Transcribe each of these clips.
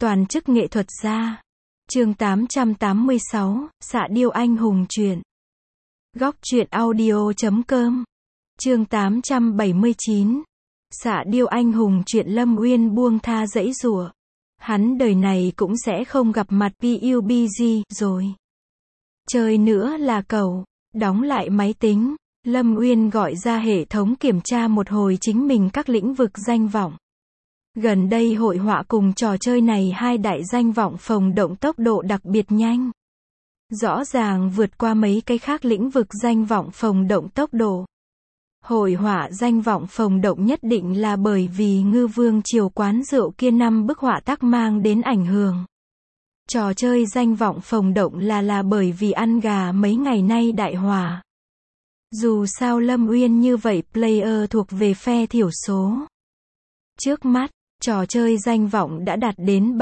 Toàn chức nghệ thuật gia. Chương 886, Xạ điêu anh hùng truyện. Góc truyện audio.com. Chương 879. Xạ điêu anh hùng truyện. Lâm Uyên buông tha giãy giụa. Hắn đời này cũng sẽ không gặp mặt PUBG rồi. Chơi nữa là cậu. Đóng lại máy tính, Lâm Uyên gọi ra hệ thống kiểm tra một hồi chính mình các lĩnh vực danh vọng. Gần đây hội họa cùng trò chơi này hai đại danh vọng phồng động tốc độ đặc biệt nhanh. Rõ ràng vượt qua mấy cái khác lĩnh vực danh vọng phồng động tốc độ. Hội họa danh vọng phồng động nhất định là bởi vì Ngư Vương Triều quán rượu kia 5 bức họa tác mang đến ảnh hưởng. Trò chơi danh vọng phồng động là bởi vì ăn gà mấy ngày nay đại hỏa. Dù sao Lâm Uyên như vậy player thuộc về phe thiểu số. Trước mắt, trò chơi danh vọng đã đạt đến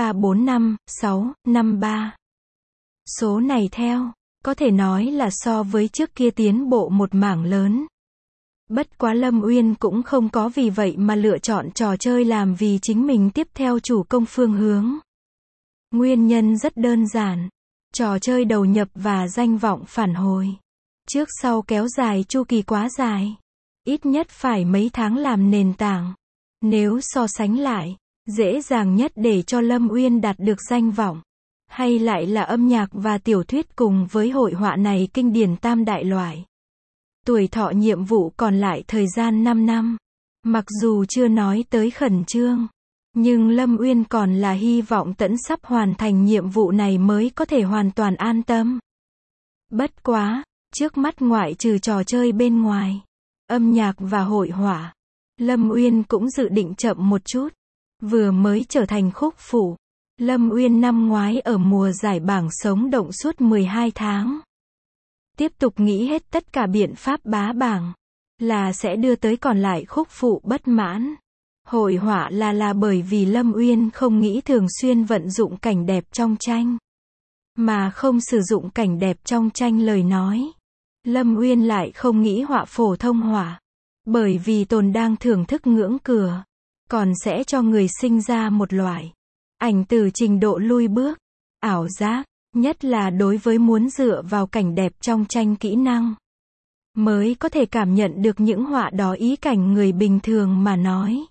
345,653. Số này theo, có thể nói là so với trước kia tiến bộ một mảng lớn. Bất quá Lâm Uyên cũng không có vì vậy mà lựa chọn trò chơi làm vì chính mình tiếp theo chủ công phương hướng. Nguyên nhân rất đơn giản. Trò chơi đầu nhập và danh vọng phản hồi. Trước sau kéo dài chu kỳ quá dài. Ít nhất phải mấy tháng làm nền tảng. Nếu so sánh lại, dễ dàng nhất để cho Lâm Uyên đạt được danh vọng. Hay lại là âm nhạc và tiểu thuyết cùng với hội họa này kinh điển tam đại loại. Tuổi thọ nhiệm vụ còn lại thời gian 5 năm. Mặc dù chưa nói tới khẩn trương. Nhưng Lâm Uyên còn là hy vọng tẫn sắp hoàn thành nhiệm vụ này mới có thể hoàn toàn an tâm. Bất quá, trước mắt ngoại trừ trò chơi bên ngoài, âm nhạc và hội họa, Lâm Uyên cũng dự định chậm một chút. Vừa mới trở thành khúc phụ, Lâm Uyên năm ngoái ở mùa giải bảng sống động suốt 12 tháng. Tiếp tục nghĩ hết tất cả biện pháp bá bảng, là sẽ đưa tới còn lại khúc phụ bất mãn. Hội họa là bởi vì Lâm Uyên không nghĩ thường xuyên vận dụng cảnh đẹp trong tranh. Mà không sử dụng cảnh đẹp trong tranh lời nói. Lâm Uyên lại không nghĩ họa phổ thông họa. Bởi vì tồn đang thưởng thức ngưỡng cửa. Còn sẽ cho người sinh ra một loại ảnh từ trình độ lui bước, ảo giác, nhất là đối với muốn dựa vào cảnh đẹp trong tranh kỹ năng. Mới có thể cảm nhận được những họa đó ý cảnh người bình thường mà nói.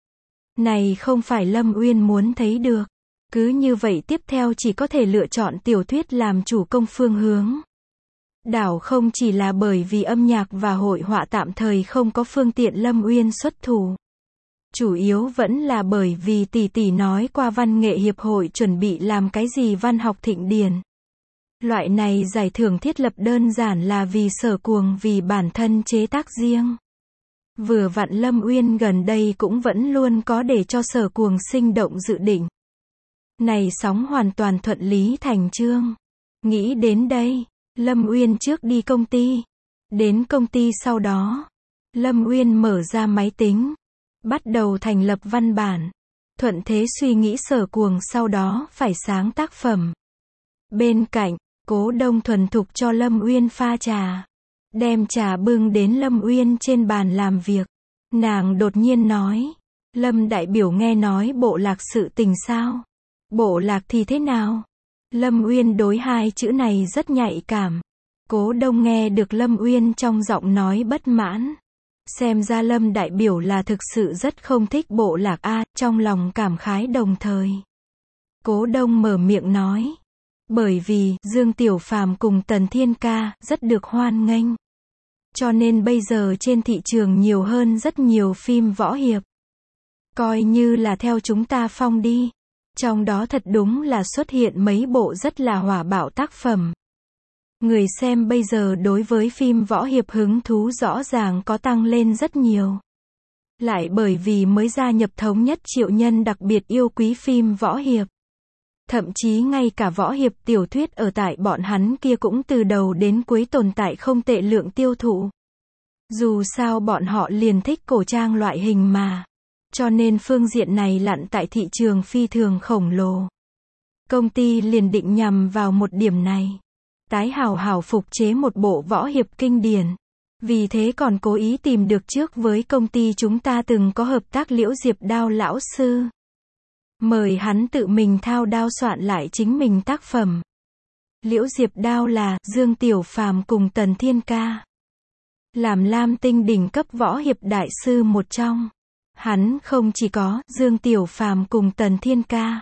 Này không phải Lâm Uyên muốn thấy được. Cứ như vậy tiếp theo chỉ có thể lựa chọn tiểu thuyết làm chủ công phương hướng. Đảo không chỉ là bởi vì âm nhạc và hội họa tạm thời không có phương tiện Lâm Uyên xuất thủ. Chủ yếu vẫn là bởi vì tỷ tỷ nói qua văn nghệ hiệp hội chuẩn bị làm cái gì văn học thịnh điển. Loại này giải thưởng thiết lập đơn giản là vì Sở Cuồng vì bản thân chế tác riêng. Vừa vặn Lâm Uyên gần đây cũng vẫn luôn có để cho Sở Cuồng sinh động dự định. Này sóng hoàn toàn thuận lý thành chương. Nghĩ đến đây, Lâm Uyên trước đi công ty. Đến công ty sau đó, Lâm Uyên mở ra máy tính. Bắt đầu thành lập văn bản. Thuận thế suy nghĩ Sở Cuồng sau đó phải sáng tác phẩm. Bên cạnh, Cố Đông thuần thục cho Lâm Uyên pha trà. Đem trà bưng đến Lâm Uyên trên bàn làm việc. Nàng đột nhiên nói. Lâm đại biểu nghe nói bộ lạc sự tình sao? Bộ lạc thì thế nào? Lâm Uyên đối hai chữ này rất nhạy cảm. Cố Đông nghe được Lâm Uyên trong giọng nói bất mãn. Xem ra Lâm đại biểu là thực sự rất không thích bộ lạc a, trong lòng cảm khái đồng thời. Cố Đông mở miệng nói. Bởi vì, Dương Tiểu Phàm cùng Tần Thiên Ca, rất được hoan nghênh. Cho nên bây giờ trên thị trường nhiều hơn rất nhiều phim võ hiệp. Coi như là theo chúng ta phong đi. Trong đó thật đúng là xuất hiện mấy bộ rất là hỏa bạo tác phẩm. Người xem bây giờ đối với phim võ hiệp hứng thú rõ ràng có tăng lên rất nhiều. Lại bởi vì mới gia nhập Thống Nhất Triệu Nhân đặc biệt yêu quý phim võ hiệp. Thậm chí ngay cả võ hiệp tiểu thuyết ở tại bọn hắn kia cũng từ đầu đến cuối tồn tại không tệ lượng tiêu thụ. Dù sao bọn họ liền thích cổ trang loại hình mà. Cho nên phương diện này lặn tại thị trường phi thường khổng lồ. Công ty liền định nhằm vào một điểm này. Tái hảo phục chế một bộ võ hiệp kinh điển. Vì thế còn cố ý tìm được trước với công ty chúng ta từng có hợp tác Liễu Diệp Đao lão sư. mời hắn tự mình thao đao soạn lại chính mình tác phẩm. Liễu Diệp Đao là Dương Tiểu Phàm cùng Tần Thiên Ca. Làm Lam Tinh đỉnh cấp võ hiệp đại sư một trong. Hắn không chỉ có Dương Tiểu Phàm cùng Tần Thiên Ca,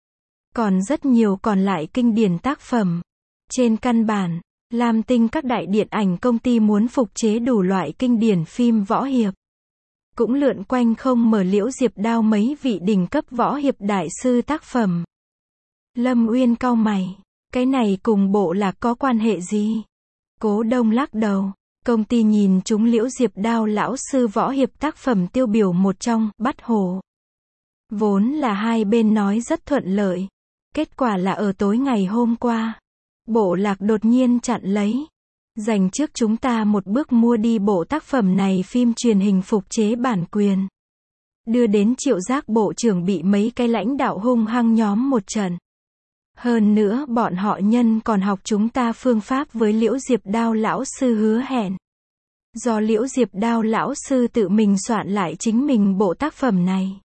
còn rất nhiều còn lại kinh điển tác phẩm. Trên căn bản, Lam Tinh các đại điện ảnh công ty muốn phục chế đủ loại kinh điển phim võ hiệp, cũng lượn quanh không mở Liễu Diệp Đao mấy vị đỉnh cấp võ hiệp đại sư tác phẩm. Lâm Uyên cau mày, cái này cùng Bộ Lạc có quan hệ gì? Cố Đông lắc đầu, công ty nhìn chúng Liễu Diệp Đao lão sư võ hiệp tác phẩm tiêu biểu một trong, Bắt Hổ. Vốn là hai bên nói rất thuận lợi. Kết quả là ở tối ngày hôm qua, Bộ Lạc đột nhiên chặn lấy. Dành trước chúng ta một bước mua đi bộ tác phẩm này phim truyền hình phục chế bản quyền. Đưa đến Triệu Giác bộ trưởng bị mấy cái lãnh đạo hung hăng nhóm một trận. Hơn nữa bọn họ nhân còn học chúng ta phương pháp với Liễu Diệp Đao lão sư hứa hẹn. Do Liễu Diệp Đao lão sư tự mình soạn lại chính mình bộ tác phẩm này.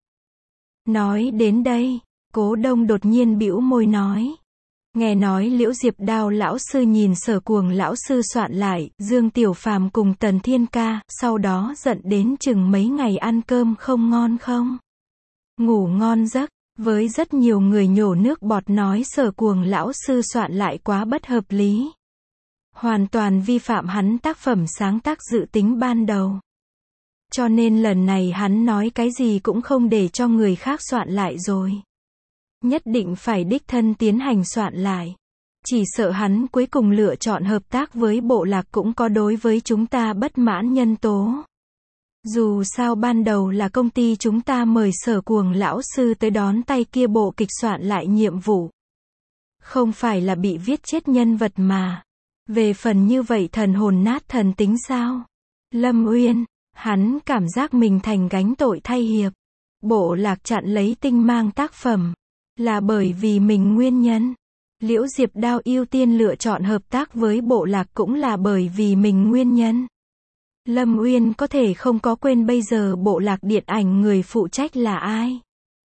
Nói đến đây, Cố Đông đột nhiên bĩu môi nói. Nghe nói Liễu Diệp Đao lão sư nhìn Sở Cuồng lão sư soạn lại, Dương Tiểu Phàm cùng Tần Thiên Ca, sau đó giận đến chừng mấy ngày ăn cơm không ngon không? Ngủ ngon giấc, với rất nhiều người nhổ nước bọt nói Sở Cuồng lão sư soạn lại quá bất hợp lý. Hoàn toàn vi phạm hắn tác phẩm sáng tác dự tính ban đầu. Cho nên lần này hắn nói cái gì cũng không để cho người khác soạn lại rồi. Nhất định phải đích thân tiến hành soạn lại. Chỉ sợ hắn cuối cùng lựa chọn hợp tác với Bộ Lạc cũng có đối với chúng ta bất mãn nhân tố. Dù sao ban đầu là công ty chúng ta mời Sở Cuồng lão sư tới đón tay kia bộ kịch soạn lại nhiệm vụ. Không phải là bị viết chết nhân vật mà. Về phần như vậy thần hồn nát thần tính sao? Lâm Uyên, hắn cảm giác mình thành gánh tội thay hiệp. Bộ Lạc chặn lấy Tinh Mang tác phẩm. Là bởi vì mình nguyên nhân. Liễu Diệp Đao ưu tiên lựa chọn hợp tác với Bộ Lạc cũng là bởi vì mình nguyên nhân. Lâm Uyên có thể không có quên bây giờ Bộ Lạc điện ảnh người phụ trách là ai?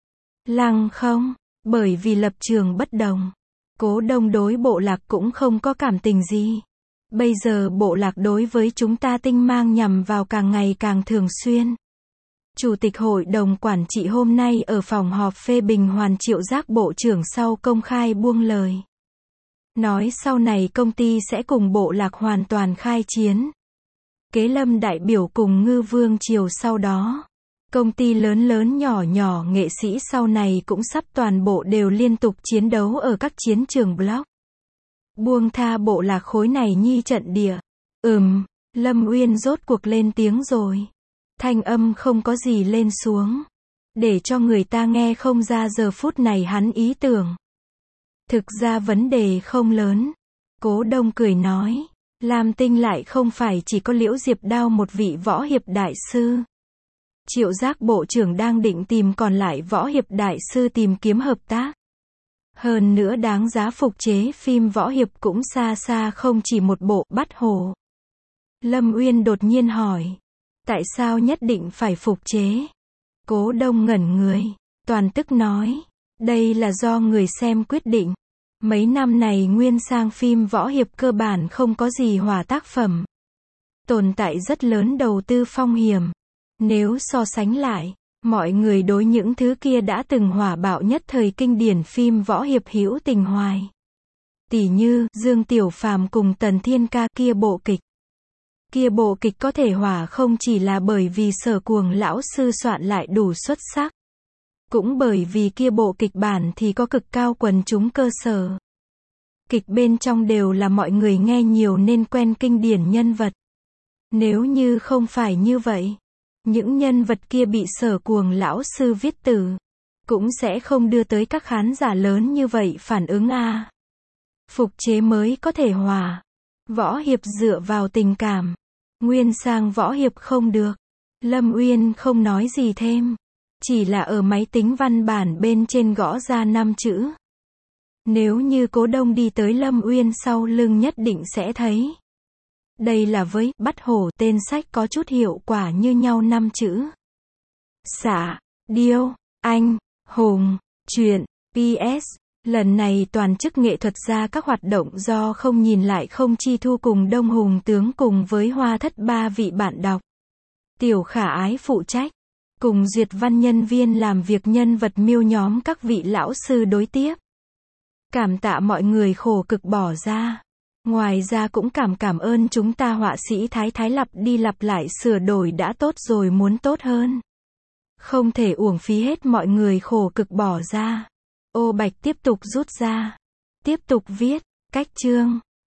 Lăng không? Bởi vì lập trường bất đồng. Cố Đông đối Bộ Lạc cũng không có cảm tình gì. Bây giờ Bộ Lạc đối với chúng ta Tinh Mang nhằm vào càng ngày càng thường xuyên. Chủ tịch hội đồng quản trị hôm nay ở phòng họp phê bình Hoàn Triệu Giác bộ trưởng sau công khai buông lời. Nói sau này công ty sẽ cùng Bộ Lạc hoàn toàn khai chiến. Kế Lâm đại biểu cùng Ngư Vương Triều sau đó. Công ty lớn lớn nhỏ nhỏ nghệ sĩ sau này cũng sắp toàn bộ đều liên tục chiến đấu ở các chiến trường block. Buông tha Bộ Lạc khối này nhi trận địa. Lâm Uyên rốt cuộc lên tiếng rồi. Thanh âm không có gì lên xuống. Để cho người ta nghe không ra giờ phút này hắn ý tưởng. Thực ra vấn đề không lớn. Cố Đông cười nói. Lam Tinh lại không phải chỉ có Liễu Diệp Đao một vị võ hiệp đại sư. Triệu Giác bộ trưởng đang định tìm còn lại võ hiệp đại sư tìm kiếm hợp tác. Hơn nữa đáng giá phục chế phim võ hiệp cũng xa xa không chỉ một bộ Bắt Hổ. Lâm Uyên đột nhiên hỏi. Tại sao nhất định phải phục chế? Cố Đông ngẩn người. Toàn tức nói. Đây là do người xem quyết định. Mấy năm này nguyên sang phim võ hiệp cơ bản không có gì hỏa tác phẩm. Tồn tại rất lớn đầu tư phong hiểm. Nếu so sánh lại, mọi người đối những thứ kia đã từng hỏa bạo nhất thời kinh điển phim võ hiệp hữu tình hoài. Tỉ như, Dương Tiểu Phàm cùng Tần Thiên Ca kia bộ kịch. Kia bộ kịch có thể hỏa không chỉ là bởi vì Sở Cuồng lão sư soạn lại đủ xuất sắc. Cũng bởi vì kia bộ kịch bản thì có cực cao quần chúng cơ sở. Kịch bên trong đều là mọi người nghe nhiều nên quen kinh điển nhân vật. Nếu như không phải như vậy, những nhân vật kia bị Sở Cuồng lão sư viết từ, cũng sẽ không đưa tới các khán giả lớn như vậy phản ứng a. Phục chế mới có thể hòa. Võ hiệp dựa vào tình cảm. Nguyên sang võ hiệp không được. Lâm Uyên không nói gì thêm. Chỉ là ở máy tính văn bản bên trên gõ ra 5 chữ. Nếu như Cố Đông đi tới Lâm Uyên sau lưng nhất định sẽ thấy. Đây là với Bắt Hổ tên sách có chút hiệu quả như nhau 5 chữ. Xạ, điêu, anh, hùng, Chuyện. PS. Lần này toàn chức nghệ thuật ra các hoạt động do không nhìn lại không chi thu cùng Đông Hùng tướng cùng với Hoa Thất ba vị bạn đọc. Tiểu Khả Ái phụ trách. Cùng duyệt văn nhân viên làm việc nhân vật miêu nhóm các vị lão sư đối tiếp. Cảm tạ mọi người khổ cực bỏ ra. Ngoài ra cũng cảm ơn chúng ta họa sĩ Thái lặp đi lặp lại sửa đổi đã tốt rồi muốn tốt hơn. Không thể uổng phí hết mọi người khổ cực bỏ ra. Ô Bạch tiếp tục rút ra. Tiếp tục viết. Cách chương.